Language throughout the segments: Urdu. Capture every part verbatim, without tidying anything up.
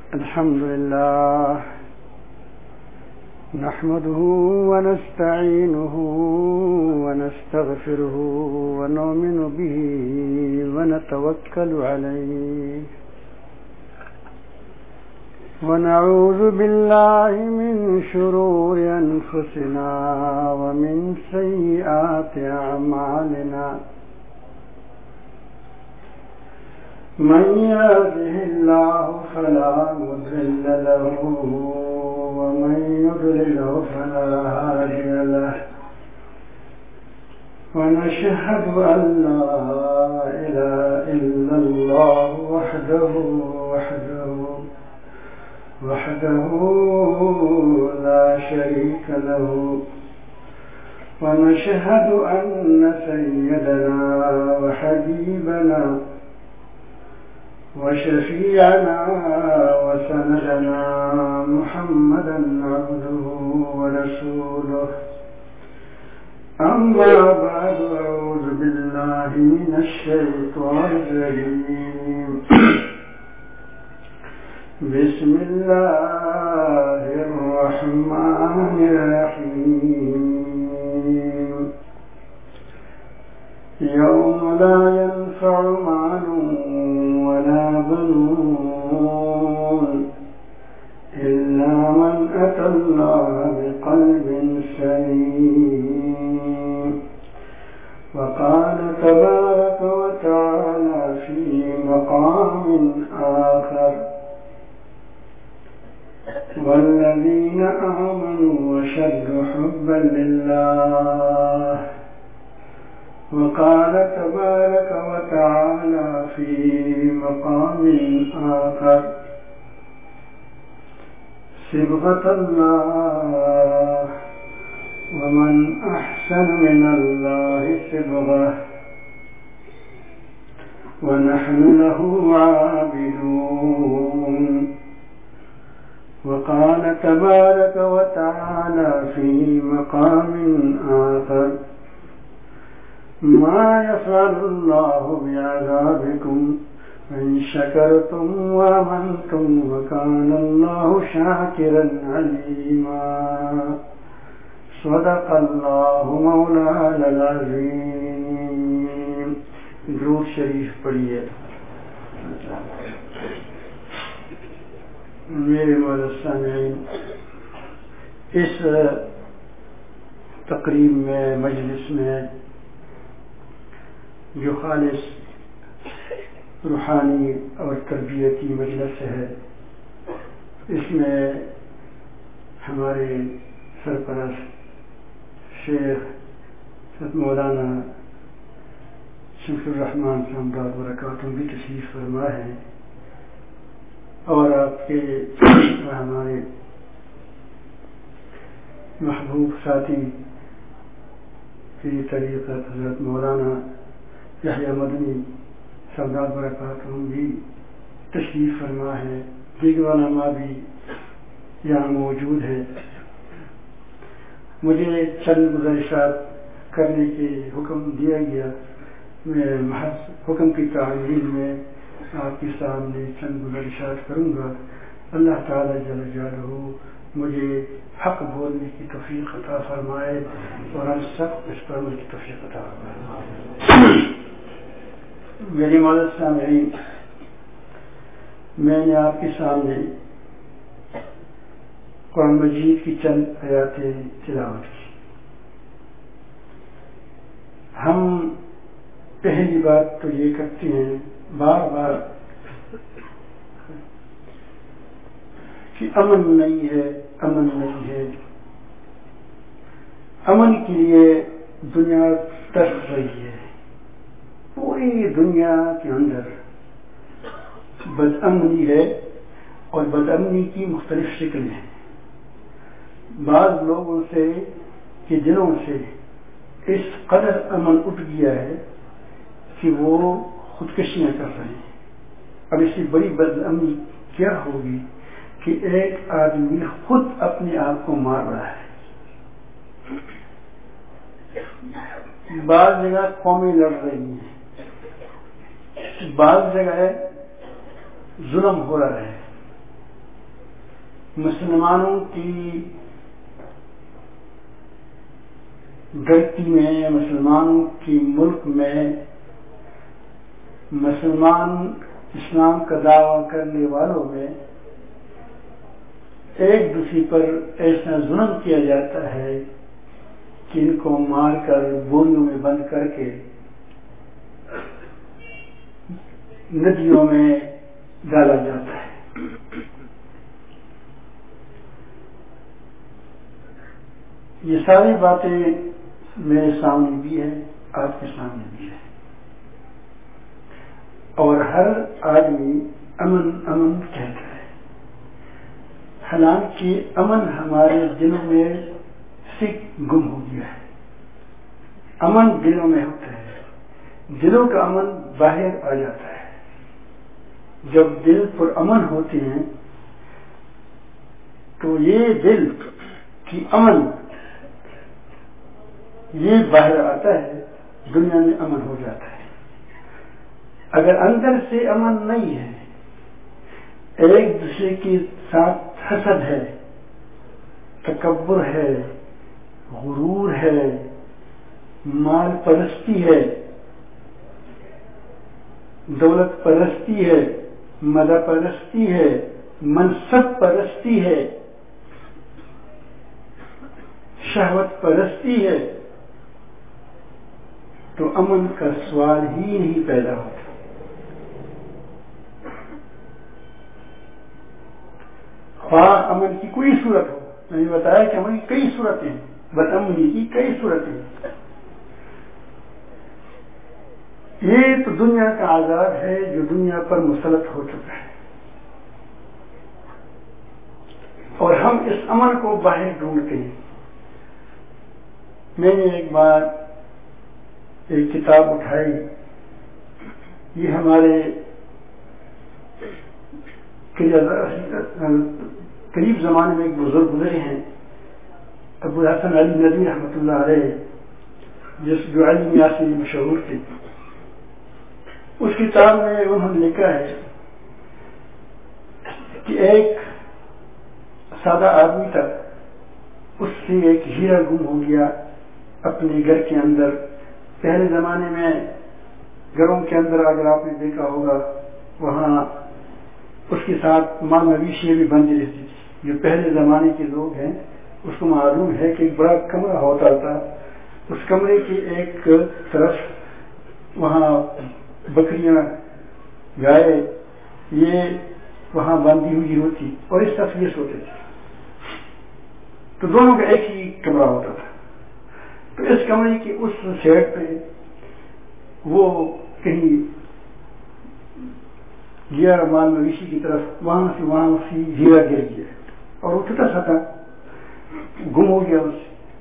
الحمد لله نحمده ونستعينه ونستغفره ونؤمن به ونتوكل عليه ونعوذ بالله من شرور أنفسنا ومن سيئات أعمالنا من يهده الله فلا مضل له ومن يضلله فلا هادي له ونشهد أن لا إله إلا الله وحده وحده وحده لا شريك له ونشهد أن سيدنا وحبيبنا وشفيعنا وسندنا محمدا عبده ورسوله أما بعد أعوذ بالله من الشيطان الرجيم بسم الله الرحمن الرحيم يوم لا ينفع مال ولا بنون إلا من أتى الله بقلب سليم وقال تبارك وتعالى في مقام آخر والذين آمنوا وشد حبا لله وقال تبارك وتعالى في مقام آخر صبغة الله ومن أحسن من الله صبغة ونحن له عابدون وقال تبارك وتعالى في مقام آخر ما يفعل الله بعذابكم إن شكرتم وآمنتم وكان الله شاكرا عليما صدق الله مولانا العظيم. درود شریف پڑھیے. میرے معزز سامعین، اس تقریب میں، مجلس میں جو خالص روحانی اور تربیتی مجلس ہے، اس میں ہمارے سرپرست شیخ مولانا شمس الرحمان صاحب برکاتہ بھی تشریف فرما ہے، اور آپ کے ہمارے محبوب ساتھی کی طریقت حضرت مولانا یحییٰ مدنی صاحب برکاتہ بھی تشریف فرما ہے. دیگر علماء بھی یہاں موجود ہے. مجھے چند گزارشات کرنے کے حکم دیا گیا. میں محض حکم کی تعمیل میں آپ کے سامنے چند گزارشات کروں گا. اللہ تعالی جل جلالہ مجھے حق بولنے کی توفیق عطا فرمائے اور ہم سب اس پر عمل کی توفیق عطا فرمائے. میری معزز سامعین، میں نے آپ کے سامنے قرآن مجید کی چند آیاتیں تلاوت کی. ہم پہلی بات تو یہ کرتے ہیں بار بار کہ امن نہیں ہے، امن نہیں ہے. امن کے لیے دنیا ترس رہی ہے. پوری دنیا کے اندر بد امنی ہے، اور بد امنی کی مختلف شکلیں ہیں. بعض لوگوں سے کے دلوں سے اس قدر امن اٹھ گیا ہے کہ وہ خودکشیاں کر رہے ہیں. اب اس سے بڑی بد امنی کیا ہوگی کہ ایک آدمی خود اپنے آپ کو مار رہا ہے. بعض جگہ قومیں لڑ رہی ہیں، بعض جگہ ظلم ہو رہا ہے، مسلمانوں کی دھرتی میں، مسلمانوں کی ملک میں، مسلمان اسلام کا دعویٰ کرنے والوں میں ایک دوسرے پر ایسا ظلم کیا جاتا ہے کہ ان کو مار کر بوریوں میں بند کر کے ندیوں میں ڈالا جاتا ہے۔ یہ ساری باتیں میرے سامنے بھی ہے، آپ کے سامنے بھی ہے، اور ہر آدمی امن امن کہتا ہے، حالانکہ امن ہمارے دلوں میں سے گم ہو گیا ہے۔ امن دلوں میں ہوتا ہے، دلوں کا امن باہر آ جاتا ہے۔ جب دل پر امن ہوتے ہیں تو یہ دل کی امن یہ باہر آتا ہے، دنیا میں امن ہو جاتا ہے۔ اگر اندر سے امن نہیں ہے، ایک دوسرے کے ساتھ حسد ہے، تکبر ہے، غرور ہے، مال پرستی ہے، دولت پرستی ہے، مدح پرستی ہے، منصب پرستی ہے، شہوت پرستی ہے، تو امن کا سوال ہی نہیں پیدا ہوتا۔ خواہ امن کی کوئی صورت ہو، میں نے بتایا کہ امن کی کئی صورتیں، بدامنی کی کئی صورتیں۔ یہ تو دنیا کا عذاب ہے جو دنیا پر مسلط ہو چکا ہے، اور ہم اس امن کو باہر ڈھونڈتے ہیں۔ میں نے ایک بار ایک کتاب اٹھائی، یہ ہمارے قریب زمانے میں ایک بزرگ گزرے ہیں، ابو الحسن علی ندوی رحمۃ اللہ علیہ، جس جو علی میاں سے مشہور تھے۔ اس کتاب میں انہوں نے لکھا ہے کہ ایک سادہ آدمی تھا، اس سے ایک ہیرا گم ہو گیا اپنے گھر کے اندر۔ پہلے زمانے میں گھروں کے اندر اگر آپ نے دیکھا ہوگا، وہاں اس کے ساتھ مال مویشیاں بھی بندی رہتی تھی۔ جو پہلے زمانے کے لوگ ہیں اس کو معلوم ہے کہ ایک بڑا کمرہ ہوتا تھا، اس کمرے کی ایک طرف وہاں بکریاں، گائے، یہ وہاں باندھی ہوئی ہوتی، اور اس طرف یہ سوتے تھے، تو دونوں کا ایک ہی کمرہ ہوتا تھا۔ تو اس کمرے کی اس سائڈ پہ وہ کہیں گیا مال مویشی کی طرف، وہاں سے وہاں اسی ہیرا گر گیا، اور وہ چھوٹا سا تھا، گم ہو گیا۔ اس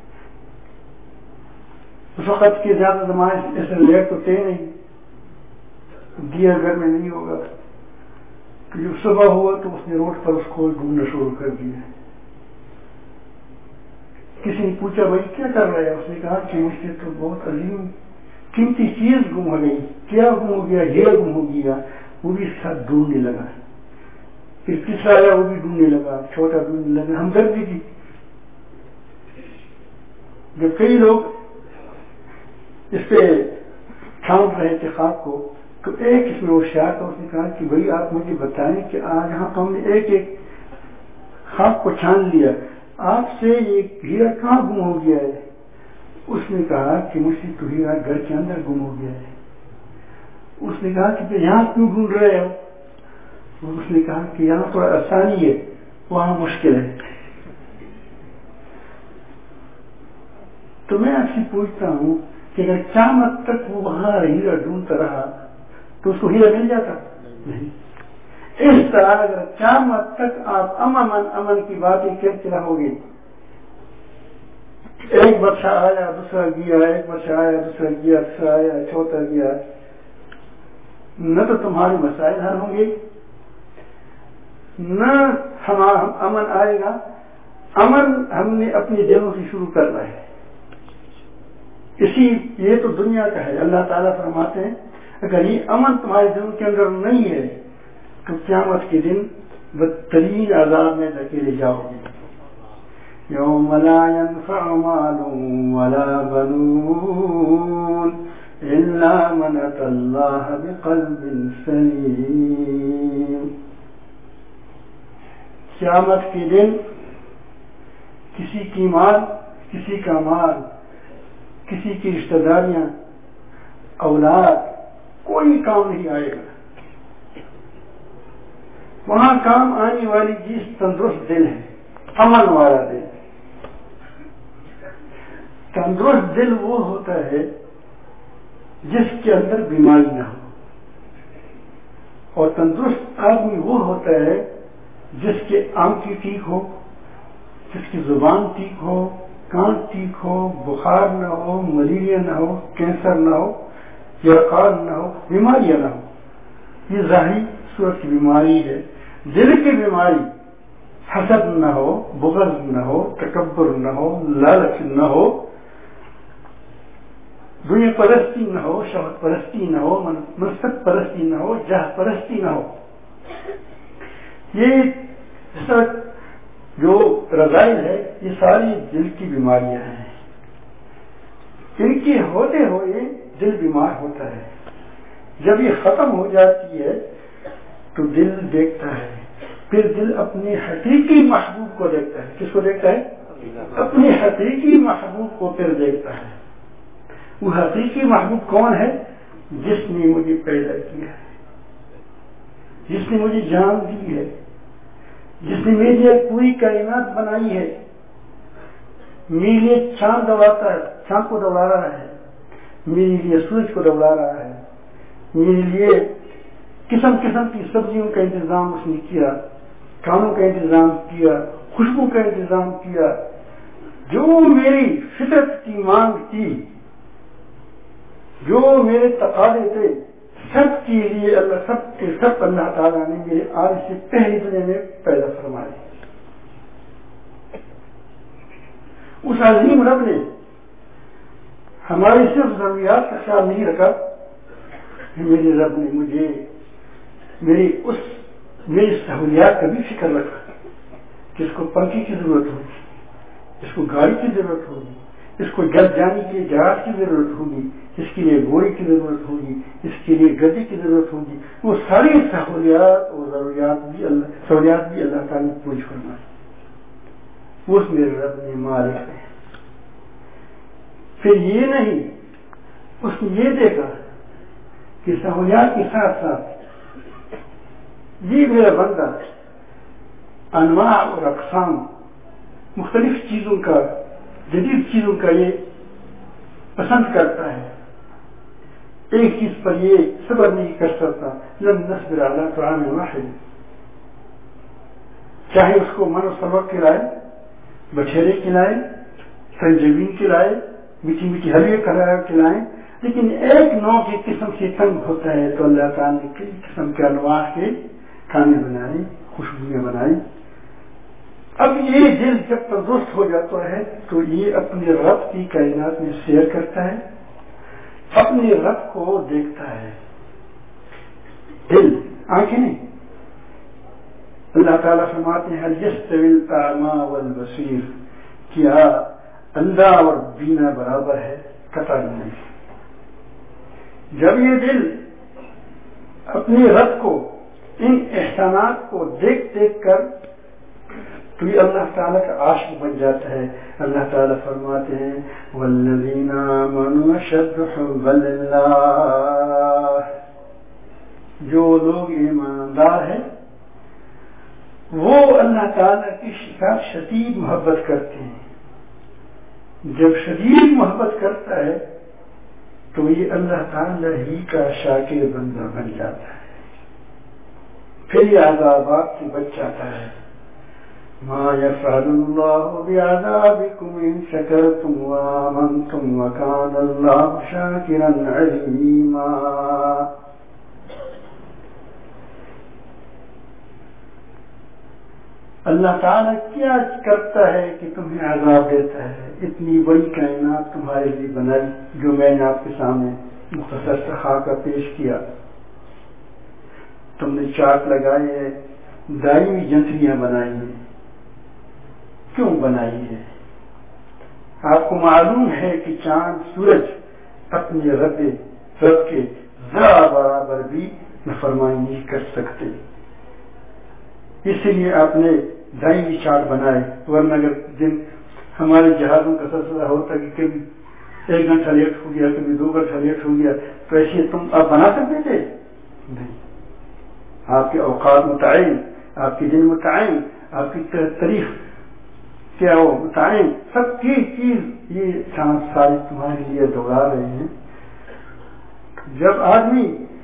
اس وقت کے زیادہ زمانے ایسے لیٹ تو تھے نہیں، دیا گھر میں نہیں ہوگا، تو جب صبح ہوا تو اس نے روڈ پر اس کو ڈھونڈنا شروع کر دیا۔ کسی نے پوچھا بھائی کیا کر رہا ہے؟ اس نے کہا کہ مجھ سے تو بہت عظیم قیمتی چیز گم ہو گئی۔ کیا گم ہو گیا؟ ہیرا گم ہو گیا۔ وہ بھی ساتھ ڈھونڈنے لگا، پھر تیسرا آیا، وہ بھی ڈھونڈنے لگا، چھوٹا ڈھونڈنے لگا، ہمدردی کی۔ جب کئی لوگ اس پہ چھانٹ رہے تھے خواب کو، تو ایک اس میں ہوشیار تھا، اس نے کہا کہ بھائی آپ مجھے بتائیں کہ آج یہاں تو ہم نے ایک ایک خواب کو چھان لیا، آپ سے یہ ہیرا کہاں گم ہو گیا ہے؟ اس نے کہا کہ مجھ سے تو ہیرا گھر کے اندر گم ہو گیا ہے۔ اس نے کہا کہ یہاں کیوں ڈھونڈ رہے ہو؟ اس نے کہا کہ یہاں تھوڑا آسانی ہے، وہاں مشکل ہے۔ تو میں آپ سے پوچھتا ہوں کہ اگر قیامت تک وہ وہاں ہیرا ڈھونڈتا رہا تو اس کو ہیرا مل جاتا؟ نہیں۔ اس طرح اگر قیامت تک آپ امن امن کی باتیں کرتے رہو گے، ایک بادشاہ آیا دوسرا گیا، ایک بادشاہ آیا دوسرا گیا، تیسرا آیا چوتھا گیا، نہ تو تمہارے مسائل حل ہوں گے، نہ ہمارا امن آئے گا۔ امن ہم نے اپنے دلوں سے شروع کرنا ہے۔ اسی یہ تو دنیا کا ہے۔ اللہ تعالیٰ فرماتے ہیں اگر یہ امن تمہارے دلوں کے اندر نہیں ہے تو قیامت کے دن بدترین عذاب میں دھکیلے جاؤ گے. یوم لا ينفع مال ولا بنون الا من اتى الله بقلب سلیم. قیامت کے دن کسی کی مال، کسی کا مال، کسی کی رشتہ داریاں، اولاد، کوئی کام نہیں آئے گا. وہاں کام آنے والی چیز تندرست دل ہے، امن والا دل. تندرست دل وہ ہوتا ہے جس کے اندر بیماری نہ ہو، اور تندرست آدمی وہ ہوتا ہے جس کے آنکھیں ٹھیک ہو، جس کی زبان ٹھیک ہو، کان ٹھیک ہو، بخار نہ ہو، ملیریا نہ ہو، کینسر نہ ہو، یرقان نہ ہو، بیماریاں نہ ہو. یہ ظاہری صورت کی بیماری ہے. دل کی بیماری حسد نہ ہو، بغض نہ ہو، تکبر نہ ہو، لالچ نہ ہو، دنیا پرستی نہ ہو، شہوت پرستی نہ ہو، منصب پرستی نہ ہو، جاہ پرستی نہ ہو. یہ جو رذائل ہے یہ ساری دل کی بیماریاں ہیں. ان کے ہوتے ہوئے دل بیمار ہوتا ہے. جب یہ ختم ہو جاتی ہے تو دل دیکھتا ہے، پھر دل اپنے حقیقی محبوب کو دیکھتا ہے. کس کو دیکھتا ہے؟ اپنے حقیقی محبوب کو پھر دیکھتا ہے. وہ حقیقی محبوب کون ہے؟ جس نے مجھے پیدا کیا ہے، جس نے مجھے جان دی ہے، جس نے میرے لیے پوری کائنات بنائی ہے، میرے لیے چاند دوڑاتا ہے، چاند کو دوڑا رہا ہے، میرے لیے سورج کو دوڑا رہا ہے، میرے لیے قسم قسم کی سبزیوں کا انتظام اس نے کیا، کھانوں کا انتظام کیا، خوشبو کا انتظام کیا. جو میری فطرت کی مانگ تھی، جو میرے تقاضے تھے، سب کے لیے اللہ سب کے سب اللہ تعالیٰ نے میرے آنے سے پہلی دنیا میں پیدا فرمائے. اس عظیم رب نے ہماری صرف ضروریات کا خیال نہیں رکھا، میرے رب نے مجھے میری اس میری سہولیات کا بھی فکر رکھا کہ اس کو پنکھی کی ضرورت ہوگی، اس کو گاڑی کی ضرورت ہوگی، اس کو جل جانے کے لیے جہاز کی ضرورت ہوگی، اس کے لیے گھوڑے کی ضرورت ہوگی، اس کے لیے گدے کی ضرورت ہوگی. وہ ساری سہولیات اور ضروریات بھی اللہ سہولیات بھی اللہ تعالیٰ نے پوری فرمائی. اس میرے رب نے مالک ہے. پھر یہ نہیں، اس نے یہ دیکھا کہ سہولیات کے ساتھ ساتھ یہ میرا بندہ انواع اور اقسام مختلف چیزوں کا، جدید چیزوں کا یہ پسند کرتا ہے. ایک چیز پر یہ صبر نہیں کر سکتا. لم نصبر علی طعام واحد، چاہے اس کو من و سبق کھلائے، بچھیرے کھلائے، سنجبین کھلائے، میٹھی میٹھی حلوے کھلائیں، لیکن ایک نوع کی قسم سے تنگ ہوتا ہے تو اللہ تعالیٰ نے کئی قسم کے انواع کے کھانے بنائے، خوشبوئیں بنائی. اب یہ دل جب تندرست ہو جاتا ہے تو یہ اپنے رب کی کائنات میں سیر کرتا ہے، اپنے رب کو دیکھتا ہے. دل، آنکھیں نہیں. اللہ تعالیٰ فرماتے ہیں هل يستوي الأعمى والبصير، کیا اندھا اور بینا برابر ہے؟ قطعاً نہیں. جب یہ دل اپنے رب کو، ان احسانات کو دیکھ دیکھ کر تو یہ اللہ تعالیٰ کا عاشق بن جاتا ہے. اللہ تعالیٰ فرماتے ہیں والذین آمنوا اشد حبا للہ، جو لوگ ایماندار ہیں وہ اللہ تعالیٰ کی ساتھ شدید محبت کرتے ہیں. جب شدید محبت کرتا ہے تو یہ اللہ تعالیٰ ہی کا شاکر بندہ بن جاتا ہے. پھر یہ عذابات سے بچ جاتا ہے. ما يفعل الله بعذابكم إن شكرتم وآمنتم وكان الله شاكرا عليما. اللہ تعالیٰ کیا کرتا ہے کہ تمہیں عذاب دیتا ہے؟ اتنی بڑی کائنات تمہارے لیے بنائی، جو میں نے آپ کے سامنے مختصر سا خاکہ پیش کیا. تم نے چاک لگائے ہے، دائمی جنتریاں بنائی ہیں. کیوں بنائی ہے؟ آپ کو معلوم ہے کہ چاند سورج اپنے رب رب کے ذرا برابر بھی نافرمانی نہیں کر سکتے، اس لیے آپ نے دائمی چاند بنائے. ورنہ اگر دن ہمارے جہازوں کا سلسلہ ہوتا کہ کبھی ایک گھنٹہ لیٹ ہو گیا، کبھی دو گھنٹہ لیٹ ہو گیا، تو ایسے تم آپ بنا سکتے تھے؟ نہیں. آپ کے اوقات متعین، آپ کے دن متعین، آپ کی تاریخ کیا وہ متعین، سب کی چیز یہ چاند سارے تمہارے لیے دوڑا رہے ہیں. جب آدمی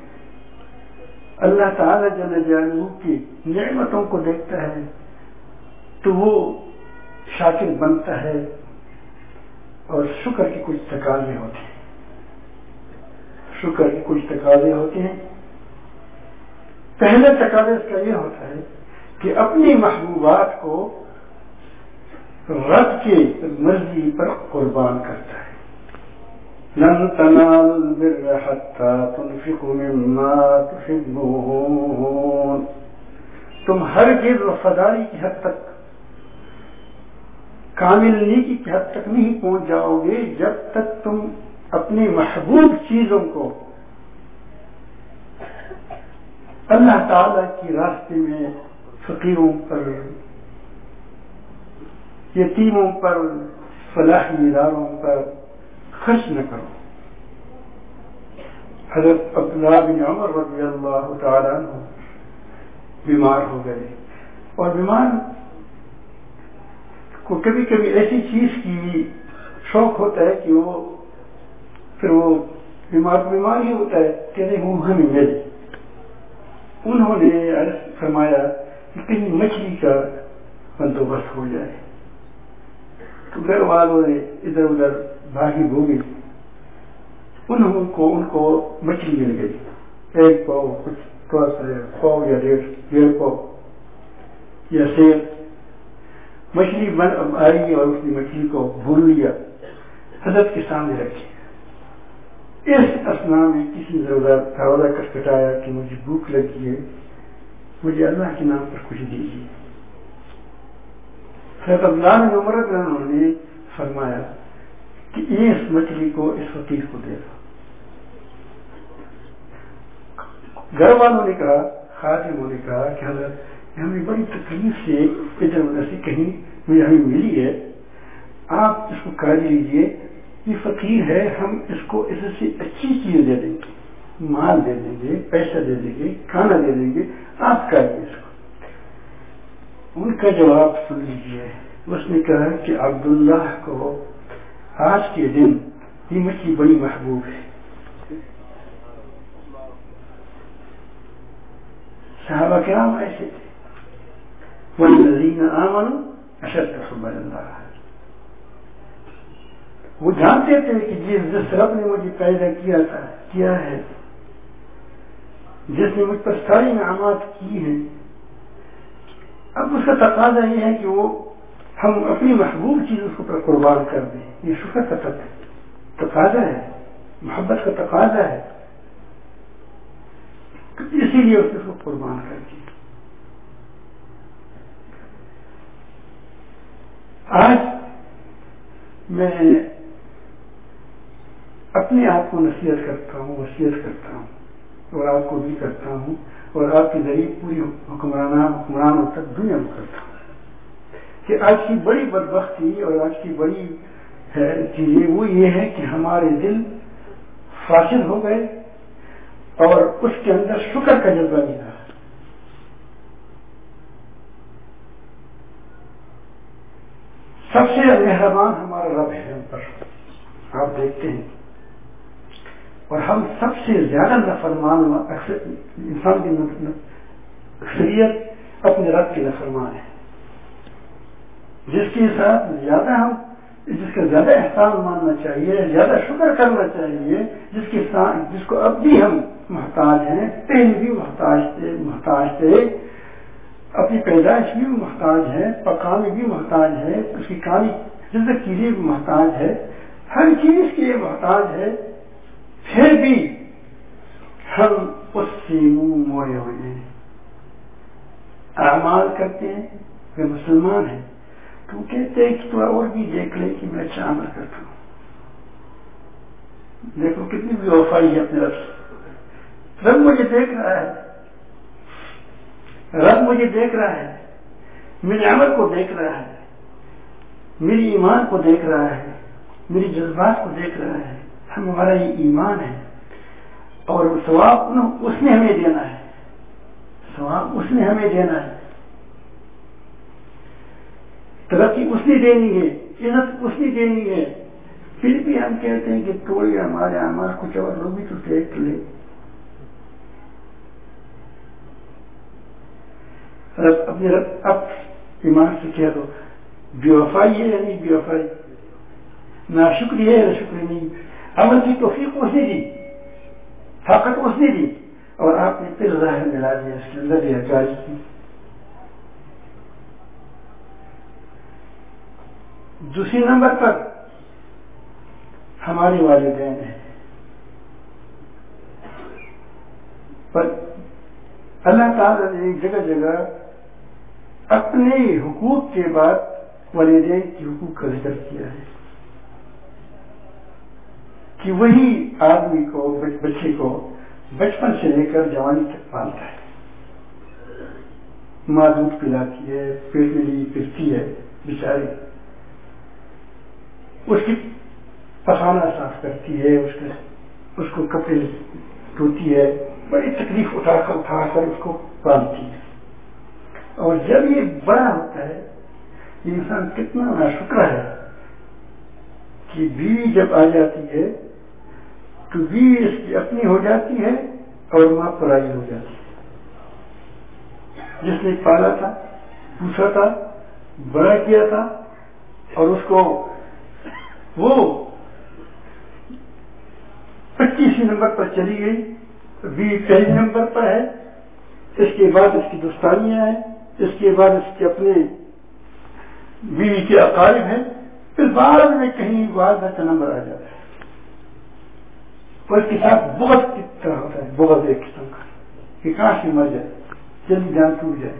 اللہ تعالی جل جلالہ کی نعمتوں کو دیکھتا ہے تو وہ شاکر بنتا ہے، اور شکر کے کچھ تقاضے ہوتے ہیں. شکر کے کچھ تقاضے ہوتے ہیں. پہلے تقاضا اس کا یہ ہوتا ہے کہ اپنی محبوبات کو رب کی مرضی پر قربان کرتا ہے. لن تنالوا البر حتى تنفقوا مما تحبون. تم ہرگز وفاداری کی حد تک، کامل نیکی کی حد تک نہیں پہنچ جاؤ گے جب تک تم اپنی محبوب چیزوں کو اللہ تعالی کی راستے میں فقیروں پر، یتیموں پر، فلاحی اداروں پر خرچ نہ کرو. حضرت عبداللہ بن عمر رضی اللہ تعالیٰ عنہ بیمار ہو گئے، اور بیمار کو کبھی کبھی ایسی چیز کی شوق ہوتا ہے کہ وہ پھر وہ بیمار بیمار ہی ہوتا ہے، کہتے ہیں وہ ہمیں ملے. انہوں نے عرض فرمایا کہ کہیں مچھلی کا بندوبست ہو جائے. تو گھر والوں نے ادھر ادھر بھاگی بھوگی، انہوں کو ان کو مچھلی مل گئی. ایک پاؤ کچھ تھوڑا سا پاؤ یا ڈیڑھ ڈیڑھ پاؤ یا سیر مچھلی بن آئی، اور اس نے مچھلی کو بھون لیا، حضرت کے سامنے رکھی. اس اسنا میں کسی نے دروازہ کٹکھٹایا کہ مجھے بھوک لگی ہے، مجھے اللہ کے نام پر کچھ دیجیے. حضرت عبداللہ بن عمر رضی اللہ عنہ نے فرمایا کہ اس مچھلی کو اس فقیر کو دے دو. گھر والوں نے کہا، خادموں نے کہا کہ حضرت ہمیں بڑی تکلیف سے ادھر ادھر سے کہیں مجھے ہمیں ملی ہے، آپ اس کو قائد لیجیے، یہ فقیر ہے، ہم اس کو اس سے اچھی چیز دے دیں گے، مال دے دیں گے، پیسہ دے دیں گے، کھانا دے دیں گے، آپ کھائیے اس کو. ان کا جواب سن لیجیے. اس نے کہا کہ عبداللہ کو آج کے دن یہ مچھلی بڑی محبوب ہے. صحابہ کرام ایسے تھے، والذین آمنوا اشد حبا للہ. وہ جانتے تھے کہ جس جس رب نے مجھے پیدا کیا تھا کیا ہے، جس نے مجھ پر ساری انعامات کی ہیں، اب اس کا تقاضا یہ ہے کہ وہ ہم اپنی محبوب چیزوں کو پر قربان کر دیں. یہ شکر کا تقاضا ہے، محبت کا تقاضا ہے، اسی لیے اس کو قربان کر دی. آج میں اپنے آپ کو نصیحت کرتا ہوں، وصیت کرتا ہوں، اور آپ کو بھی کرتا ہوں، اور آپ کے ذریعے پوری حکمرانہ حکمرانوں تک دنیا میں کرتا ہوں کہ آج کی بڑی بدبختی اور آج کی بڑی چیزیں وہ یہ ہے کہ ہمارے دل فاسد ہو گئے اور اس کے اندر شکر کا جذبہ نہیں رہا. سب سے مہربان ہمارا رب ہے ہم پر، آپ دیکھتے ہیں، اور ہم سب سے زیادہ نافرمان انسان کی اکثریت اپنے رب کی نافرمان ہے. جس کے ساتھ زیادہ ہم جس کا زیادہ احسان ماننا چاہیے، زیادہ شکر کرنا چاہیے، جس کے ساتھ جس کو اب بھی ہم محتاج ہیں، پہلے بھی محتاج تھے محتاج تھے اپنی پیدائش بھی محتاج ہے، پکانے بھی محتاج ہے، اس کی کھانی رزق کے لیے بھی محتاج ہے، ہر چیز کے لیے محتاج ہے، پھر بھی ہم اس سے منہ موڑے ہوئے ہیں. اعمال کرتے ہیں وہ مسلمان ہیں تو کہتے ہیں کہ تو اور بھی دیکھ لے کہ میں اچھا عمل کرتا ہوں. دیکھو کتنی بھی وفائی ہے اپنے رب سے. رب مجھے دیکھ رہا ہے, رب مجھے دیکھ رہا ہے, میرے عمل کو دیکھ رہا ہے, میری ایمان کو دیکھ رہا ہے, میری جذبات کو دیکھ رہا ہے. ہم ہمارا یہ ایمان ہے اور ثواب اس نے ہمیں دینا ہے, ثواب اس نے ہمیں دینا ہے, ترقی اس نے دینی ہے, عزت اس نے دینی ہے. پھر بھی ہم کہتے ہیں کہ تھوڑی ہمارے اعمال کچھ اور لوگ بھی تو دیکھ لے. رب اپنے رب اب ایمان سے کہہ دو بے وفائی ہے یا نہیں بے وفائی, ناشکری ہے یا شکری نہیں. عمل کی توفیق اس نے دی, طاقت اس نے دی, اور آپ نے پھر ظاہر ملا دیا اس کے اندر یہ کاری کی. دوسری نمبر پر ہمارے والدین ہیں, پر اللہ تعالیٰ نے ایک جگہ جگہ اپنے حقوق کے بعد والدین کے حقوق کا ذکر کیا ہے کہ وہی آدمی کو بچے کو بچپن سے لے کر جوانی تک پالتا ہے. ماں دودھ پلاتی ہے, پیٹ میں لی پھرتی ہے بیچاری, اس کی پخانہ صاف کرتی ہے, اس کے اس کو کپڑے دھوتی ہے, بڑی تکلیف اٹھا کر اٹھا کر اس کو پالتی ہے. اور جب یہ بڑا ہوتا ہے یہ انسان کتنا ناشکر ہے کہ بیوی جب آ جاتی ہے تو بیوی اس کی اپنی ہو جاتی ہے اور ماں پرائی ہو جاتی ہے. جس نے پالا تھا, پوچھا تھا, بڑا کیا تھا, اور اس کو وہ پچیسویں نمبر پر چلی گئی, بیوی پہلے نمبر پر ہے, اس کے بعد اس کی دوستانیاں ہیں, اس کے بعد اس کے اپنے بیوی کے اقارب ہیں, پھر بعد میں کہیں والدہ کا نمبر آ جاتا ہے. اور اس کے ساتھ بغض کی طرح ہوتا ہے, بغض ایک قسم کا کہ کاش میں مر جائے, جلدی جان ٹوٹ جائے.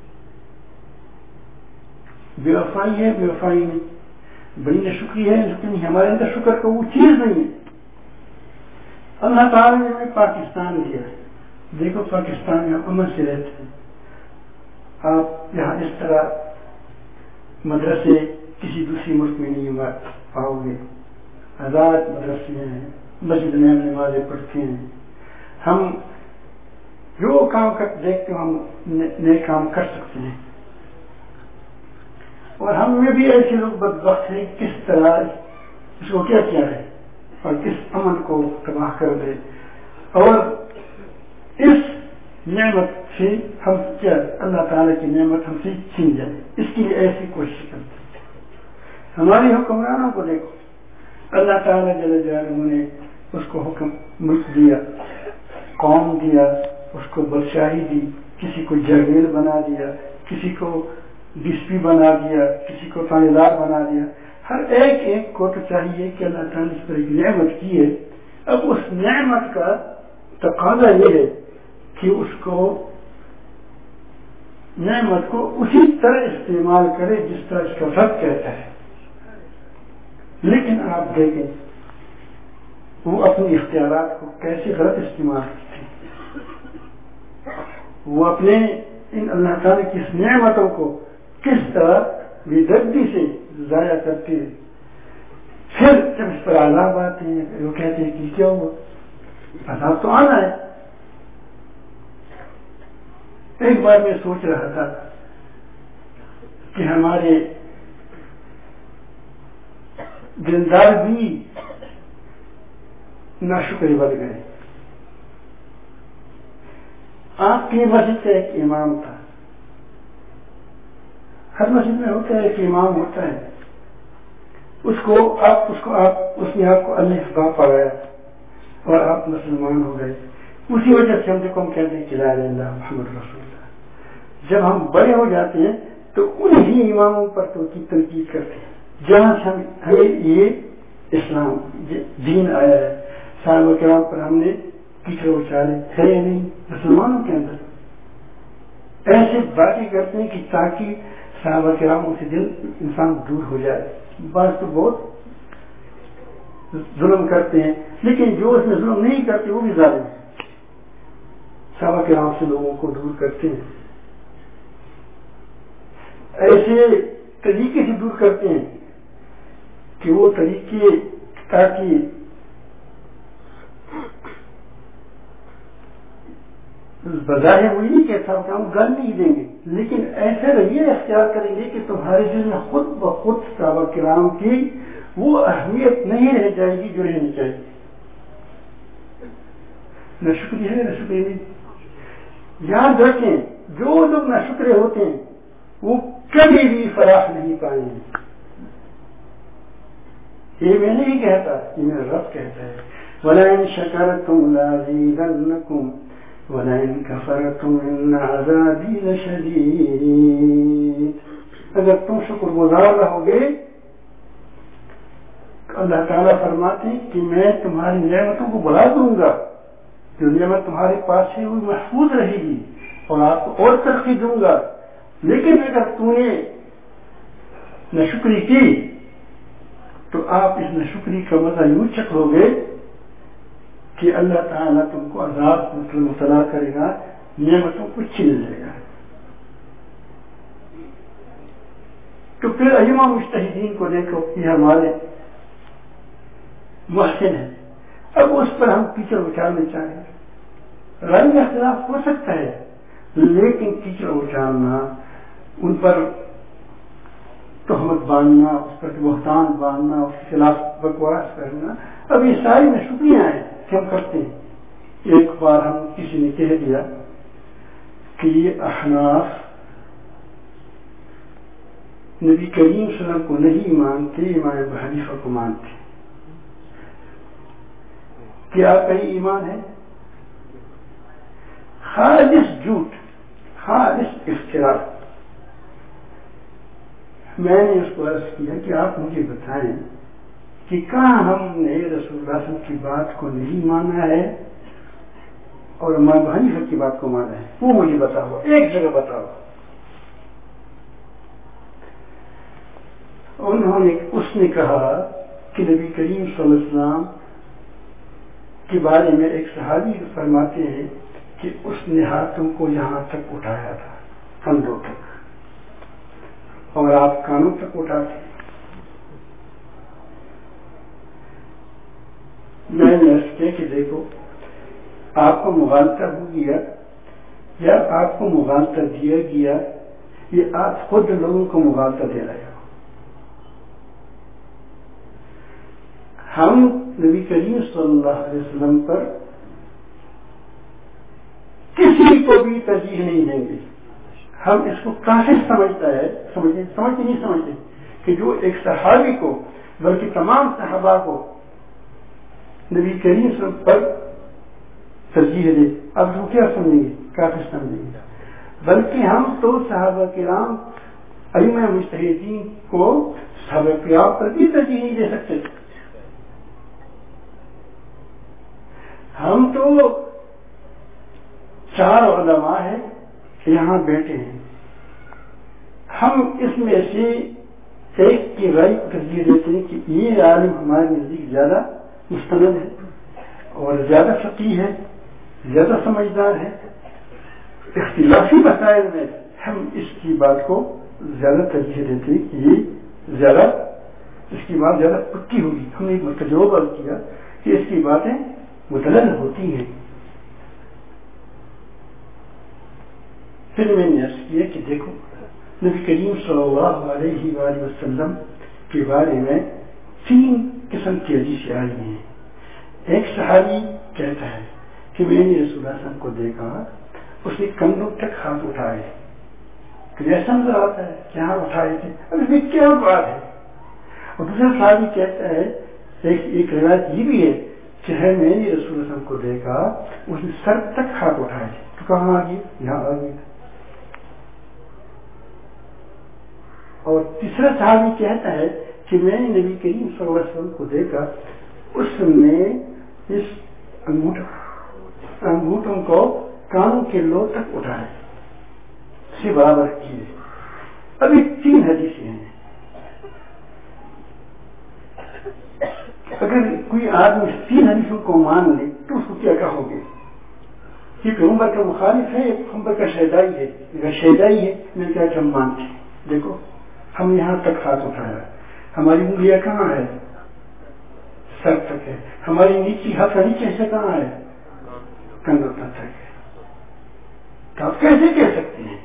بے وفائی ہے, بے وفائی نہیں, بڑی ناشکری ہے, لیکن ہمارے اندر شکر کا وہ چیز نہیں ہے. اللہ تعالیٰ نے ہمیں پاکستان دیا ہے, دیکھو پاکستان میں ہم امن سے رہتے ہیں. آپ یہاں اس طرح مدرسے کسی دوسری ملک میں نہیں پاؤ گے. آزاد مدرسے ہیں, مسجد میں ہم نمازیں پڑھتے ہیں, ہم جو کام کر دیکھتے ہم نئے کام کر سکتے ہیں. اور ہم میں بھی ایسے لوگ بدبخت ہیں کس طرح اس کو کیا کیا ہے اور کس امن کو تباہ کر دے, اور اس نعمت سے ہم کیا اللہ تعالیٰ کی نعمت ہم سے چھین جائے, اس کے لیے ایسی کوشش کرتے ہیں. ہماری حکمرانوں کو دیکھو, اللہ تعالیٰ جل جلالہ نے اس کو حکم ملک دیا, قوم دیا, اس کو بادشاہی دی, کسی کو جرنیل بنا دیا, کسی کو ڈی ایس پی بنا دیا, کسی کو تھانے دار بنا دیا. ہر ایک ایک کو تو چاہیے کہ اللہ تعالیٰ اس پر ایک نعمت کی ہے. اب اس نعمت کا تقاضا یہ ہے کہ اس کو نعمت کو اسی طرح استعمال کرے جس طرح اس کا رب کہتا ہے. لیکن آپ دیکھیں وہ اپنے اختیارات کو کیسے غلط استعمال کرتے ہیں, وہ اپنے ان اللہ تعالیٰ کی اس نعمتوں کو کس طرح بے دردی سے ضائع کرتے ہیں. پھر جب اس پر عذاب آتے ہیں وہ کہتے ہیں کہ کیا ہوا, عذاب تو آنا ہے. ایک بار میں سوچ رہا تھا کہ ہمارے دیندار بھی ناشکری بن گئے. آپ کی مسجد کا ایک امام تھا, ہر مسجد میں ہوتا ہے ایک امام ہوتا ہے, اس کو آپ اس کو آپ اس نے آپ کو الف با پڑھایا اور آپ مسلمان ہو گئے. اسی وجہ سے ہم دیکھو ہم کہتے ہیں کہ لا الہ الا اللہ محمد رسول اللہ. جب ہم بڑے ہو جاتے ہیں تو انہی اماموں پر تو کی تنقید کرتے ہیں جہاں سے ہم ہمیں یہ اسلام دین آیا ہے. صحابہ کرام پر ہم نے کچرے اچھالے ہے یا نہیں مسلمانوں کے اندر, ایسے باتیں کرتے ہیں کہ تاکہ صحابہ کرام سے دل انسان دور ہو جائے. بعض تو بہت ظلم کرتے ہیں، لیکن جو اس میں ظلم نہیں کرتے وہ بھی ظالم ہیں، صحابہ کرام سے لوگوں کو دور کرتے ہیں، ایسے طریقے سے دور کرتے ہیں کہ وہ طریقے تاکہ بظاہر وہی نہیں کہ صاحب ہم گل نہیں دیں گے، لیکن ایسے رہیے اختیار کریں گے کہ تمہارے دل میں خود بخود صحابہ کرام کی وہ اہمیت نہیں رہ جائے گی جو رہنی چاہیے. نہ شکریہ ہے نہ شکریہ نہیں. یاد رکھیں جو لوگ نہ شکرے ہوتے ہیں وہ کبھی بھی فلاح نہیں پائیں گے. یہ میں نہیں کہتا، یہ میرا رب کہتا ہے. وَلَئِن شَكَرْتُمْ لَأَزِيدَنَّكُمْ وَلَئِن كَفَرْتُمْ إِنَّ عَذَابِي لَشَدِيدٌ. اگر تم شکر گزار رہو گے، اللہ تعالیٰ فرماتے ہیں کہ میں تمہاری نعمتوں کو بڑھا دوں گا، جو نعمت تمہارے پاس ہے وہ محفوظ رہے گی اور آپ کو اور ترقی دوں گا. لیکن اگر تم نے ناشکری کی تو آپ اس ناشکری کا مزہ یوں چکھو گے کہ اللہ تعالیٰ تم کو عذاب مبتلا کرے گا، نعمتوں کو چھین لے گا. تو پھر ائمہ مجتہدین کو دیکھو، یہ ہمارے محسن ہے. اب اس پر ہم کیچڑ اچھالنا چاہیں، رائے میں اختلاف ہو سکتا ہے، لیکن کیچڑ اچھالنا، ان پر تہمت باندھنا، اس پر بہتان باندھنا، اس کے خلاف بکواس کرنا، اب یہ ساری ناشکریاں ہیں کہ ہم کرتے ہیں. ایک بار ہم کسی نے کہہ دیا کہ یہ احناف نبی کریم صلی اللہ علیہ وسلم کو نہیں مانتے، امام ابو حنیفہ کو مانتے. کیا کہیں ایمان ہے؟ خالص جھوٹ، خالص افتراء. میں نے اس کو عرض کیا کہ آپ مجھے بتائیں کہ کہاں ہم نے رسول اللہ صلی اللہ علیہ وسلم کی بات کو نہیں مانا ہے اور امام ابو حنیفہ کی بات کو مانا ہے؟ وہ مجھے بتاؤ، ایک جگہ بتاؤ. انہوں نے اس نے کہا کہ نبی کریم صلی اللہ علیہ وسلم کے بارے میں ایک صحابی فرماتے ہیں کہ اس نے ہاتھوں کو یہاں تک اٹھایا تھا، کندھوں تک، اور آپ کانوں تک اٹھاتے. میں نے اس کے کہ دیکھو آپ کو مغالطہ ہو گیا یا آپ کو مغالطہ دیا گیا، یہ آپ خود لوگوں کو مغالطہ دے رہے ہو. ہم نبی کریم صلی اللہ علیہ وسلم پر کسی کو بھی ترجیح نہیں دیں گے. ہم اس کو کافی سمجھتا ہے، سمجھتے سمجھتے نہیں سمجھتے کہ جو ایک صحابی کو بلکہ تمام صحابہ کو نبی کریم صلی اللہ علیہ وسلم پر ترجیح دے، اب وہ کیا سمجھیں گے؟ کافی سمجھیں گے. بلکہ ہم تو صحابہ کرام ائمہ مجتہدین کو صحابہ کرام پر بھی ترجیح نہیں دے سکتے. ہم تو چار علماء ہیں یہاں بیٹھے ہیں، ہم اس میں سے ایک کی رائے کو ترجیح دیتے ہیں کہ یہ عالم ہمارے نزدیک زیادہ مستند ہے اور زیادہ فقیہ ہے، زیادہ سمجھدار ہے. اختلافی مسائل میں ہم اس کی بات کو زیادہ ترجیح دیتے ہیں کہ یہ زیادہ، اس کی بات زیادہ پکی ہوگی. ہم نے ایک تجربہ کیا کہ اس کی باتیں متعلق ہوتی ہیں. پھر میں نے عرض کیا کہ دیکھو نبی کریم صلی اللہ علیہ وآلہ وسلم کے بارے میں تین قسم کی حدیثیں آئی ہیں. ایک صحابی کہتا ہے کہ میں نے رسول اللہ صلی اللہ علیہ وسلم کو دیکھا، اس نے کندھوں تک ہاتھ اٹھائے. ایسا نظر آتا ہے کہ ہاں اٹھائے تھے، اب اس میں کیا بات ہے؟ اور دوسرا صحابی کہتا ہے، ایک ایک روایت یہ بھی ہے کہ ہے میں نے رسول اللہ صلی اللہ علیہ وسلم کو دیکھا، اس نے سر تک ہاتھ اٹھائے تھے. تو کہاں آ گئی؟ یہاں آ گئی. اور تیسرا صحابی کہتا ہے کہ میں نے نبی کریم صلی اللہ علیہ وسلم کو دیکھا، اس نے اس انگوٹھوں انگوٹھوں کو کانوں کے لو تک اٹھائے. سے برابر کیے. ابھی تین حدیثیں ہیں. اگر کوئی آدمی تین حدیثوں کو مان لے تو اس کو کیا کہو گے؟ یہ پیغمبر کا مخالف ہے، پیغمبر کا شیدائی ہے. اگر شیدائی ہے میں کیا کہ ہم مانتے ہیں. دیکھو ہم یہاں تک ہاتھ اٹھایا، ہماری انگلیاں کہاں ہے؟ سر تک ہے. ہماری نیچی ہاتھ کا نیچے سے کہاں ہے؟ کندھوں تک ہے. تو آپ کیسے کہہ سکتے ہیں؟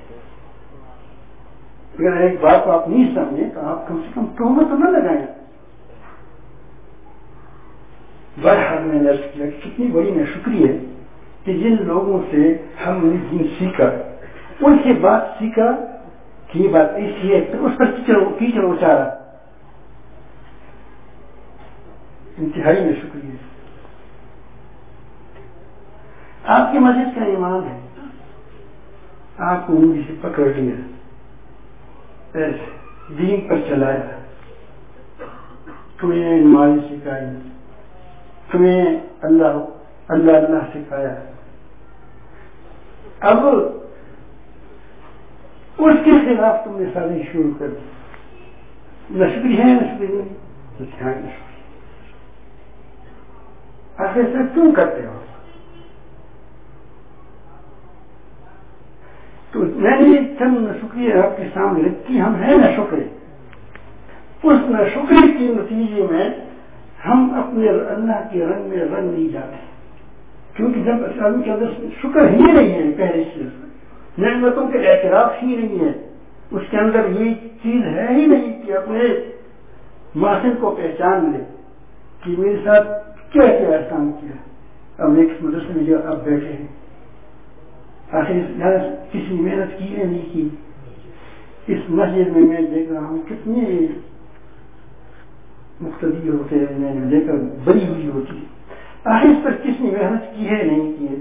اگر ایک بات کو آپ نہیں سمجھیں تو آپ کم سے کم تہمت تو نہ لگائیں. بہرحال میں نے عرض کیا کتنی بڑی ناشکری ہے کہ جن لوگوں سے ہم نے دین سیکھا ان سے بات سیکھا کہ یہ بات ایسی ہے تو اس پر کیچڑ اچارا. انتہائی ناشکری ہے. آپ کی مسجد کا امام ہے، آپ کو انگلی سے پکڑ لیا، ایسے دین پر چلایا، تمہیں نماز سکھائی، تمہیں اللہ اللہ اللہ سکھایا. اب اس کے خلاف تم نے سازش شروع کر دی. نشکری ہے نشکری نہیں؟ آپ ایسا کیوں کرتے ہو؟ تو میں نے چند ناشکری آپ کے سامنے رکھی. ہم ہیں ناشکرے. اس ناشکری کے نتیجے میں ہم اپنے اللہ کے رنگ میں رنگ نہیں جاتے، کیونکہ جب آدمی کے اندر شکر ہی نہیں ہے، پہلے چیز نعمتوں کے اعتراف ہی نہیں ہے، اس کے اندر یہ چیز ہے ہی نہیں کہ اپنے محسن کو پہچان لے کہ میرے ساتھ کیا کیا احسان کیا. اب ایک مدرسے میں جو اب بیٹھے ہیں، آخر کسی محنت کی ہے نہیں کی. اس مسجد میں میں دیکھ رہا ہوں کتنی مختلف ہوتے ہیں، میں نے دیکھا بڑی ہوئی ہوتی ہے. آخر اس پر کس نے محنت کی ہے نہیں کی ہے.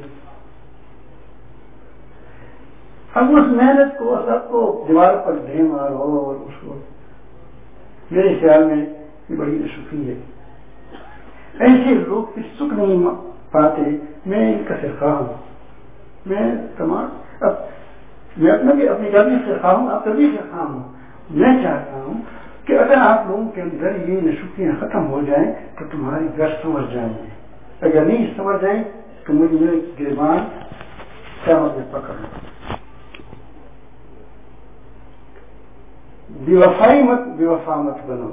اب اس محنت کو سب کو دیوار پر ڈھے مارو اور اس کو، میرے خیال میں یہ بڑی ناشکری ہے. ایسے لوگ پھر سکھ نہیں پاتے. میں ان کا سرخواہ ہوں. میں تمام اب میں اپنا بھی اپنی گھر بھی سرخواہ ہوں، آپ کا بھی سرخواہ ہوں. میں چاہتا ہوں کہ اگر آپ لوگوں کے اندر یہ ناشکریاں ختم ہو جائیں تو تمہارے گھر سنور جائیں گے. اگر نہیں سنور جائیں تو مجھے میرے گریبان قیامت میں پکڑ لو. بے وفائی مت بے وفا مت بنو،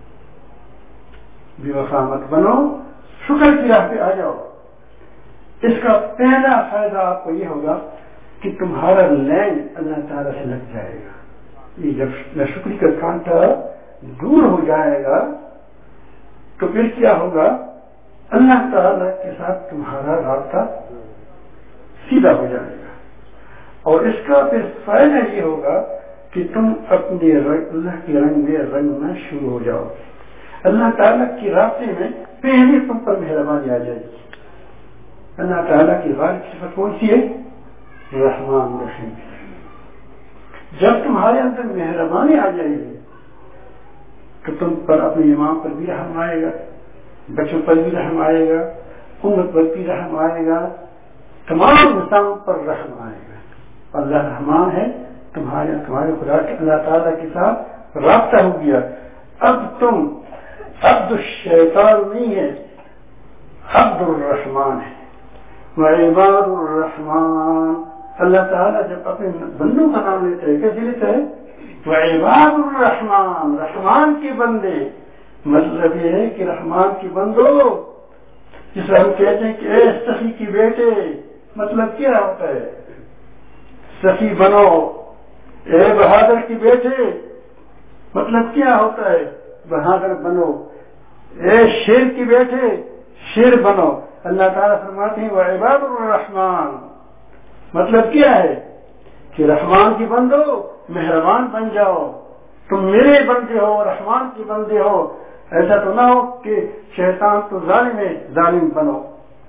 بے وفا مت بنو. شکر کی راہ پہ آ جاؤ. اس کا پہلا فائدہ آپ کو یہ ہوگا کہ تمہارا لین اللہ تعالیٰ سے لگ جائے گا. یہ جب ناشکری کا کانٹا دور ہو جائے گا تو پھر کیا ہوگا؟ اللہ تعالیٰ کے ساتھ تمہارا رابطہ سیدھا ہو جائے گا. اور اس کا پھر فائدہ یہ ہوگا کہ تم اپنے اللہ کے رنگ میں رنگنا شروع ہو جاؤ. اللہ تعالیٰ کے رابطے میں پہلے تم پر مہربانی آ جائے گی. اللہ تعالیٰ کی غالب صفت کون سی ہے؟ رحمان رحیم. جب تمہارے اندر مہربانی آ جائے گی تو تم پر اپنے امام پر بھی رحم آئے گا، بچوں پر بھی رحم آئے گا، امت پر بھی رحم آئے گا، تمام انسانوں پر رحم آئے گا. اللہ رحمان ہے. تمہارے تمہارے خدا کے اللہ تعالیٰ کے ساتھ رابطہ ہو گیا. اب تم عبد الشیطان نہیں ہے، عبد الرحمان ہے. وعباد الرحمان. اللہ تعالیٰ جب اپنے بندوں کا نام لیتے ہیں کیسے لیتے ہیں؟ وعباد الرحمان، رحمان کے بندے. مطلب یہ ہے کہ رحمان کے بندو، جس ہم کہتے ہیں کہ اے سخی کی بیٹے، مطلب کیا ہوتا ہے؟ سخی بنو. اے بہادر کی بیٹے، مطلب کیا ہوتا ہے؟ بہادر بنو. اے شیر کی بیٹے، شیر بنو. اللہ تعالیٰ فرماتے ہیں وعباد الرحمان. مطلب کیا ہے کہ رحمان کی بندو مہربان بن جاؤ. تم میرے بندے ہو، رحمان کے بندے ہو. ایسا تو نہ ہو کہ شیطان تو ظالم ہے، ظالم بنو.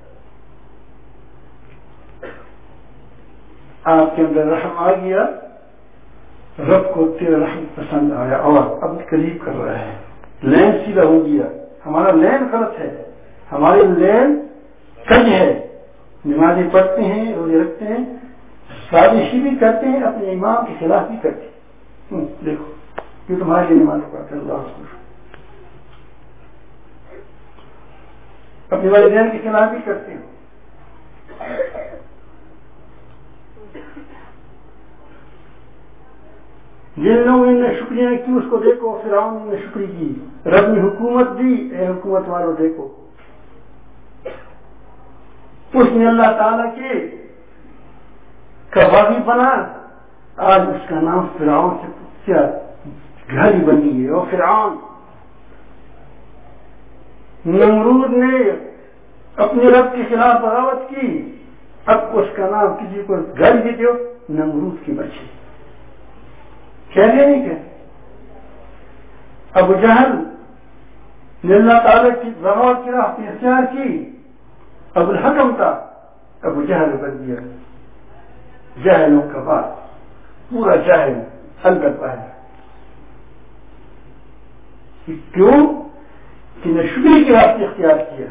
آپ کے اندر رحم آ گیا، رب کو تیرا رحم پسند آیا اور اب قریب کر رہا ہے. لین سیدھا ہو گیا. ہمارا لین غلط ہے، ہماری لین کج ہے. نمازیں پڑھتے ہیں، روزے رکھتے ہیں، سازشی بھی کرتے ہیں، اپنے امام کے خلاف بھی کرتے ہیں. دیکھو یہ تمہارے لیے نماز پڑھتے ہیں، اللہ اکبر. اپنے والدین کے خلاف بھی کرتے ہیں. جن لوگوں نے شکریہ کی اس کو دیکھو، فرعون نے شکری کی، رب نے حکومت دی، اے حکومت والوں دیکھو. اس نے اللہ تعالیٰ کے کبابی بنا، آج اس کا نام فرعون سے کیا گھڑی بنی ہے. اور فرعون نمرود نے اپنے رب کے خلاف بغاوت کی، اب اس کا نام کسی کو گھر بھی دو، نمرود کی بچی. کہنے نہیں کہ ابو جہل نے اللہ تعالیٰ کی بغاوت کی راہ اختیار کی، ابو الحکم تھا، ابو جہل بن گیا. جاہلوں کا بات، پورا جاہل البت ہے. کیوں کہ نہ شکری کی راہ اختیار کیا.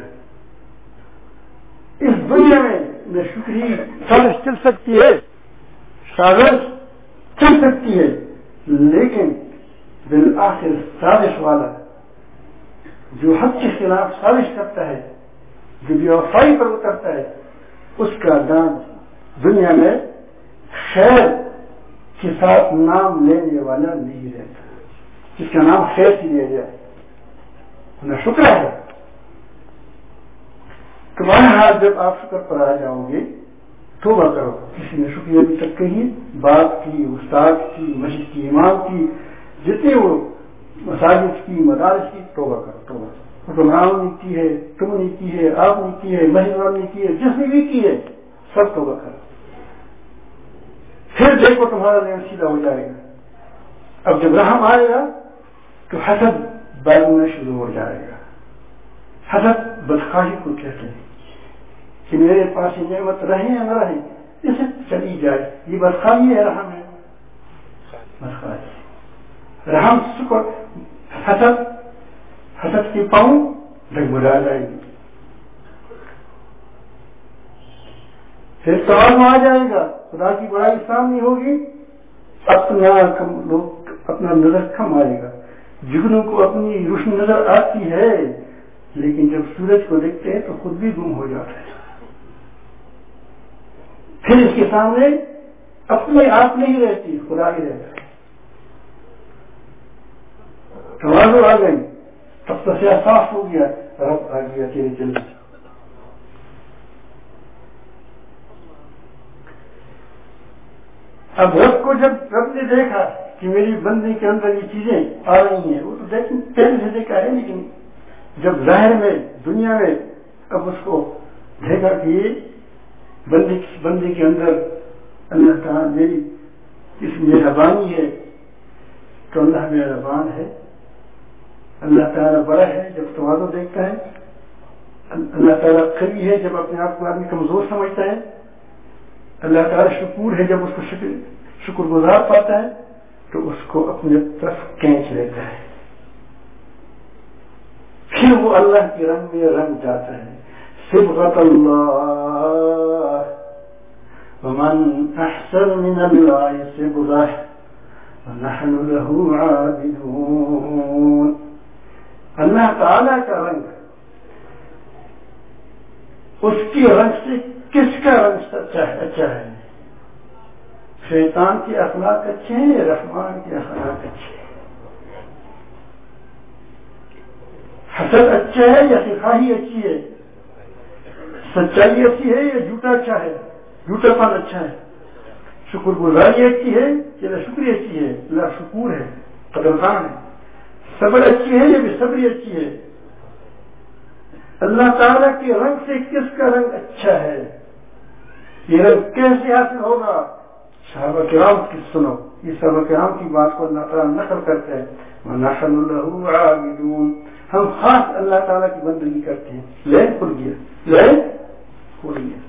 اس دنیا میں نہ شکری سازش چل سکتی ہے، سازش چل سکتی ہے، لیکن بالآخر سازش والا جو حق کے خلاف سازش کرتا ہے، جو بے وفائی پر اترتا ہے، اس کا دان دنیا میں خیر کے ساتھ نام لینے والا نہیں رہتا. جس کا نام خیر سے لیا جائے نہ شکر ہے. تمہارا ہاتھ جب آپ شکر پر آ جاؤ گے توبہ کرو. کسی نے شکریہ ابھی تک کہی، باپ کی، استاد کی، مسجد کی امام کی، جتنے وہ مساجد کی، مدارس کی، توبہ کرو. توبہ حکمرانوں نے کی ہے، تم نے کی ہے، آپ نے کی ہے، مسجد نے کی ہے، جس نے بھی کی ہے، سب توبہ کرو. پھر دیکھو تمہارا دین سیدھا ہو جائے گا. اب جب رحم آئے گا تو حسد بڑھنا شروع ہو جائے گا. حسد بدخواہی کو کہتے ہیں کہ میرے پاس یہ نعمت رہے یا نہ رہے، اسے چلی جائے. یہ بدخواہی ہے، رحم ہے بدخواہی. رحم شکر، حسد حسد کی پاؤں ڈگمگا جائے گی. پھر سوال آ جائے گا، خدا کی بڑائی سامنے ہوگی، اپنا لوگ اپنا نظر کم آئے گا. جگنوں کو اپنی روشنی نظر آتی ہے، لیکن جب سورج کو دیکھتے ہیں تو خود بھی گم ہو جاتا ہے. پھر اس کے سامنے اپنے آپ نہیں رہتی، خدا ہی رہتا ہے. توازو آ گئی، تب تو سیاہ صاف ہو گیا، رب آ گیا تیرے دل میں. اب رب کو جب رب نے دیکھا کہ میری بندی کے اندر یہ چیزیں آ رہی ہیں، وہ تو دیکھیں پہلے سے دیکھا ہے، لیکن جب ظاہر میں دنیا میں اب اس کو دیکھا کہ یہ بندی بندی کے اندر اللہ تعالیٰ میری اس مہربانی ہے، تو اللہ مہربان ہے. اللہ تعالیٰ بڑا ہے جب تواضع دیکھتا ہے. اللہ تعالیٰ قوی ہے جب اپنے آپ کو آدمی کمزور سمجھتا ہے. اللہ تعالیٰ شکور ہے جب اس کو شکر شکر گزار پاتا ہے تو اس کو اپنے طرف کھینچ لیتا ہے. پھر وہ اللہ کے رنگ میں رنگ جاتا ہے. صبغۃ اللہ ومن احسن من اللہ صبغہ ونحن له عابدون. اللہ تعالیٰ کا رنگ، اس کی رنگ سے کس کا رنگ اچھا ہے؟ اچھا ہے. شیطان کے اخلاق اچھے ہیں، رحمان کے اخلاق اچھے ہیں. حسد اچھا ہے یا خواہی اچھی ہے؟ سچائی اچھی ہے یا جھوٹا اچھا ہے؟ جھوٹا پن اچھا ہے. شکر گزاری اچھی ہے یا شکری اچھی ہے؟ اللہ شکور ہے، قدردان ہے. صبر اچھی ہے یا بے صبری اچھی ہے؟ اللہ تعالیٰ کے رنگ سے کس کا رنگ اچھا ہے؟ یہ رنگ کیسے حاصل ہوگا؟ صحابہ کرام کی سنو. یہ صحابہ کرام کی بات کو اللہ تعالیٰ نقل کرتے ہیں. وَنَحْنُ لَهُ عَابِدُونَ. ہم خاص اللہ تعالیٰ کی بندگی کرتے ہیں. لے کھل گیا، لے کھل گیا.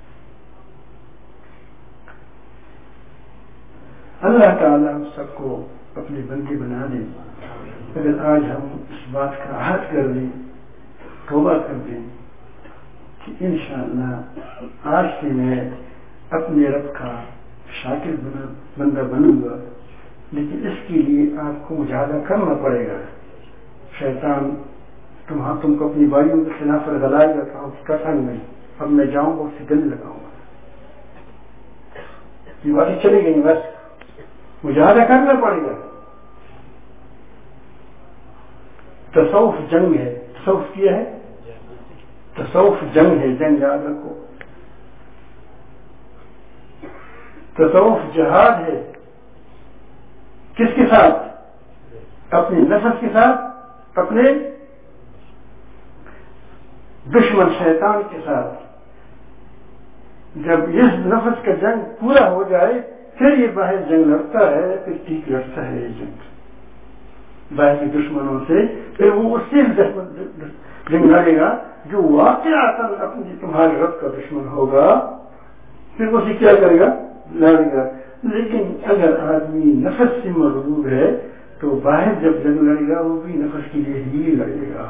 اللہ تعالیٰ ہم سب کو اپنی بندی بنا دے. اگر آج ہم اس بات کا عہد کر لیں، توبہ کر دیں کہ انشاءاللہ آج سے میں اپنے رب کا شاکر بندہ بنوں گا، لیکن اس کے لیے آپ کو مجاہدہ کرنا پڑے گا. شیطان تم ہاں تم کو اپنی باریوں کے خلاف گلائے گا کہ کسنگ نہیں، اب میں جاؤں گا اس سے گلے لگاؤں گا. یہ باتیں چلی گئی، بس مجاہدہ کرنا پڑے گا. تصوف جنگ ہے. تصوف کیا ہے؟ تصوف جنگ ہے. جنگ یاد رکھو. تصوف جہاد ہے. کس کے ساتھ؟ اپنے نفس کے ساتھ، اپنے دشمن شیطان کے ساتھ. جب اس نفس کا جنگ پورا ہو جائے پھر یہ باہر جنگ لڑتا ہے، پھر ٹھیک لڑتا ہے. یہ جنگ باہر کے دشمنوں سے، پھر وہ اس سے جنگ لڑے گا جو واقعہ اپنے تمہارے رب کا دشمن ہوگا، پھر وہ اسے کیا کرے گا؟ لڑے گا. لیکن اگر آدمی نفس سے مغلوب ہے تو باہر جب جنگ لڑے گا وہ بھی نفس کے لیے ہی لڑے گا.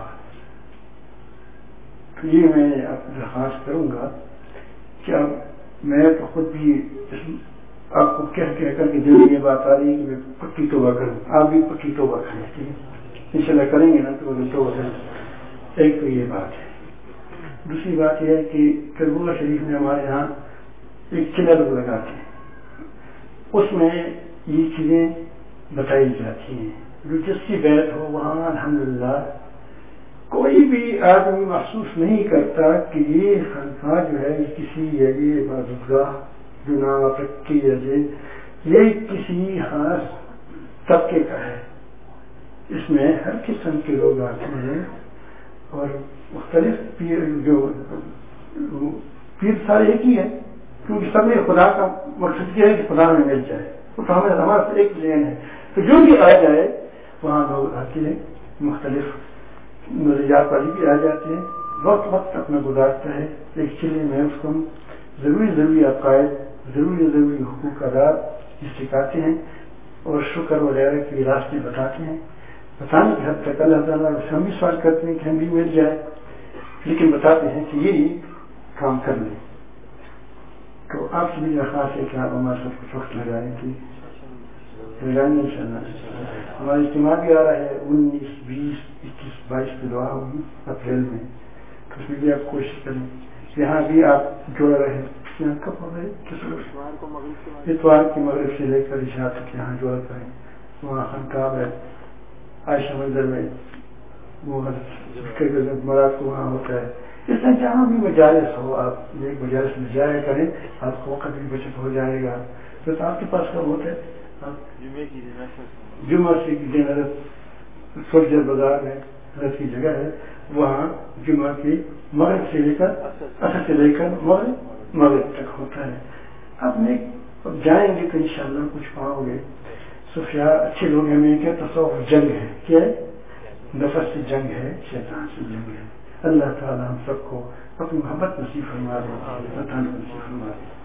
تو یہ میں آپ کو درخواست کروں گا کہ اب میں تو خود بھی آپ کو کہہ کہہ کر کے دل میں یہ بات آ رہی ہے کہ میں پکی توبہ کروں. آپ بھی پکی توبہ کریں، ٹھیک ہے؟ انشاءاللہ کریں گے نا تو توبہ کریں. ایک تو یہ بات ہے. دوسری بات یہ ہے کہ کربلا شریف میں ہمارے یہاں ایک کلب لگاتے ہیں، اس میں یہ چیزیں بتائی جاتی ہیں. جو جس کی بیعت ہو وہاں الحمدللہ کوئی بھی آدمی محسوس نہیں کرتا کہ یہ خانقاہ جو ہے کسی یہ عبادت گاہ جو نام آپ رکھی ہے یہ کسی خاص طبقے کا ہے. اس میں ہر قسم کے لوگ آتے ہیں اور مختلف پیر، جو پیر سارے ایک ہی ہے کیونکہ سب نے خدا کا مقصد کیا ہے کہ خدا میں مل جائے. تو ہمیں ہمارا ایک ذہن ہے تو جو بھی آ جائے وہاں لوگ آتے ہیں، مختلف نظریات والی بھی آ جاتے ہیں. وقت وقت اپنا گزارتا ہے. ایک چلے میں اس کو ضروری ضروری عقائد، ضروری ضروری حقوق ادا سکھاتے ہیں اور شکر وغیرہ کے راستے بتاتے ہیں. بتانے کی حد تک اللہ تعالیٰ ہم بھی سوال کرتے ہیں کہ ہم بھی مل جائے، لیکن بتاتے ہیں کہ یہ کام کر لیں. تو آپ سے بھی درخواست ہے کہ آپ ہمارے ساتھ کچھ وقت لگائیں کہ لگائیں گے ان شاء اللہ. ہمارا اجتماع بھی آ رہا ہے انیس بیس اکیس بائیس کی دعا ہوگی اپریل میں، تو اس میں بھی آپ کوشش کریں. یہاں بھی آپ جڑ رہے یہاں کب ہو رہے اتوار کی مغرب سے لے کر عشاء تک یہاں جوڑ کریں. وہاں خانقاہ ہے عائشہ منظر میں وہ مراد کو وہاں ہوتا ہے. اس طرح جہاں بھی مجالس ہو آپ ایک مجالس میں جایا کریں، آپ کو وقت بھی بچت ہو جائے گا. تو آپ کے پاس کب ہوتا ہے؟ جمعہ سے دن حضرت سولجر بازار میں حضرت کی جگہ ہے، وہاں جمعہ کی مغرب سے لے کر اثر سے لے کر مغرب مغرب تک ہوتا ہے. آپ نے جائیں گے تو انشاءاللہ کچھ پاؤ گے. صوفیاء اچھے لوگ ہمیں کہ تصوف جنگ ہے، کیا ہے؟ نفس سے جنگ ہے، شیطان سے جنگ ہے. اللہ تعالیٰ ہم سب کو اپنی محبت نصیب فرما دے، عطا نصیب فرما دے.